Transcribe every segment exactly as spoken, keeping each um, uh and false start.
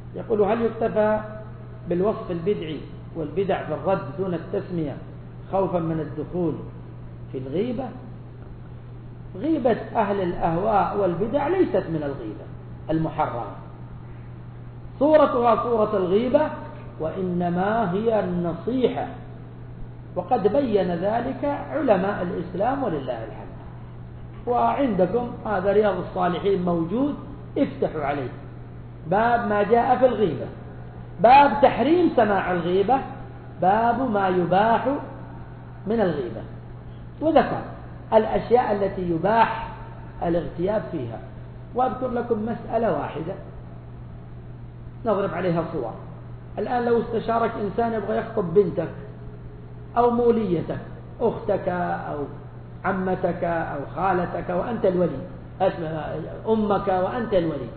يقول هل يكتفى بالوصف البدعي والبدع في الرد دون التسمية خوفا من الدخول في الغيبة؟ غيبة أهل الأهواء والبدع ليست من الغيبة المحرمة، صورتها صورة الغيبة، وإنما هي النصيحة، وقد بين ذلك علماء الإسلام ولله الحمد. وعندكم هذا رياض الصالحين موجود، افتحوا عليه باب ما جاء في الغيبة، باب تحريم سماع الغيبة، باب ما يباح من الغيبة، وذكر الأشياء التي يباح الاغتياب فيها. وأذكر لكم مسألة واحدة نضرب عليها صور. الآن لو استشارك إنسان يبغى يخطب بنتك أو موليتك، أختك أو عمتك أو خالتك وأنت الولي، أمك وأنت الولي،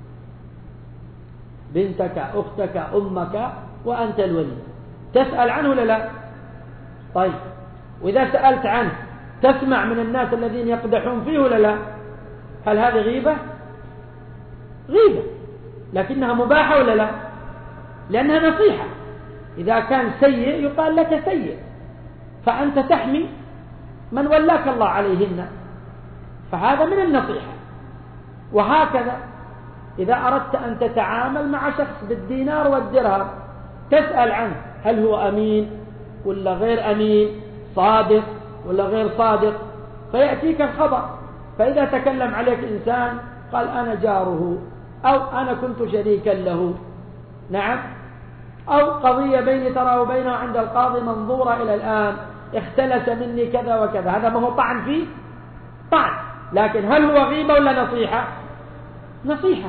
بنتك أختك أمك وأنت الولي، تسأل عنه ولا لا؟ طيب، وإذا سألت عنه تسمع من الناس الذين يقدحون فيه ولا لا؟ هل هذه غيبة؟ غيبة، لكنها مباحة ولا لا؟ لأنها نصيحة. إذا كان سيء يقال لك سيء، فأنت تحمي من ولاك الله عليهن، فهذا من النصيحة. وهكذا إذا أردت أن تتعامل مع شخص بالدينار والدرهم تسأل عنه هل هو أمين ولا غير أمين، صادق ولا غير صادق، فيأتيك الخبر. فإذا تكلم عليك إنسان قال أنا جاره أو أنا كنت شريكا له، نعم، أو قضية بيني ترى وبينه عند القاضي منظورة إلى الآن، اختلس مني كذا وكذا، هذا ما هو طعن فيه؟ طعن. لكن هل هو غيبة ولا نصيحة؟ نصيحة.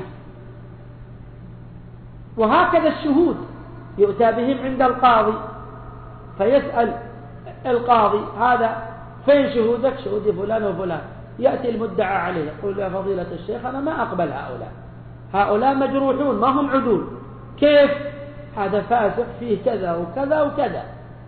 وهكذا الشهود يؤتى بهم عند القاضي، فيسأل القاضي هذا فين شهودك؟ شهودي فلان وفلان. يأتي المدعى عليه يقول يا فضيلة الشيخ أنا ما أقبل هؤلاء، هؤلاء مجروحون ما هم عدول. كيف؟ هذا فاسق فيه كذا وكذا وكذا،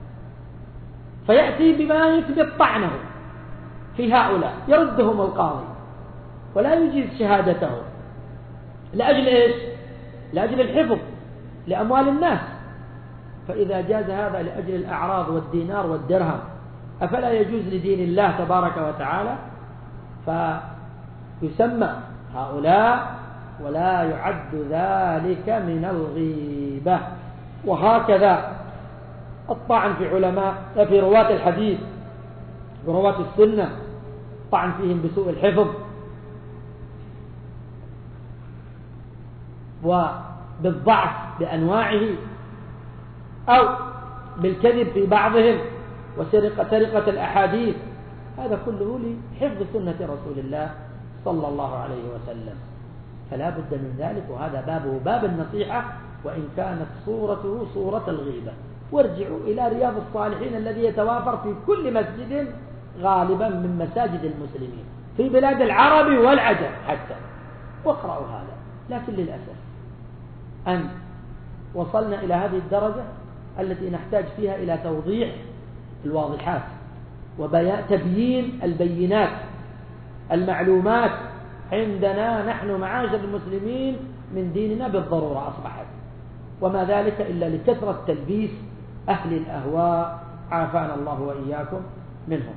فيأتي بما يثبت طعنه في هؤلاء، يردهم القاضي ولا يجيز شهادتهم. لأجل إيش؟ لأجل الحفظ لأموال الناس. فإذا جاز هذا لأجل الأعراض والدينار والدرهم، أفلا يجوز لدين الله تبارك وتعالى؟ فيسمى هؤلاء ولا يعد ذلك من الغيبة. وهكذا الطعن في علماء في رواة الحديث ورواة السنة، طعن فيهم بسوء الحفظ وبالضعف بأنواعه أو بالكذب في بعضهم وسرقة سرقة الأحاديث، هذا كله لحفظ سنة رسول الله صلى الله عليه وسلم. فلا بد من ذلك، وهذا بابه باب النصيحة وإن كانت صورته صورة الغيبة. وارجعوا إلى رياض الصالحين الذي يتوافر في كل مسجد غالبا من مساجد المسلمين في بلاد العرب والعجم حتى، واقرأوا هذا. لكن للأسف أن وصلنا إلى هذه الدرجة التي نحتاج فيها إلى توضيح الواضحات وتبيين البينات. المعلومات عندنا نحن معاشر المسلمين من ديننا بالضرورة أصبحت، وما ذلك إلا لكثرة تلبيس أهل الأهواء، عافانا الله وإياكم منهم.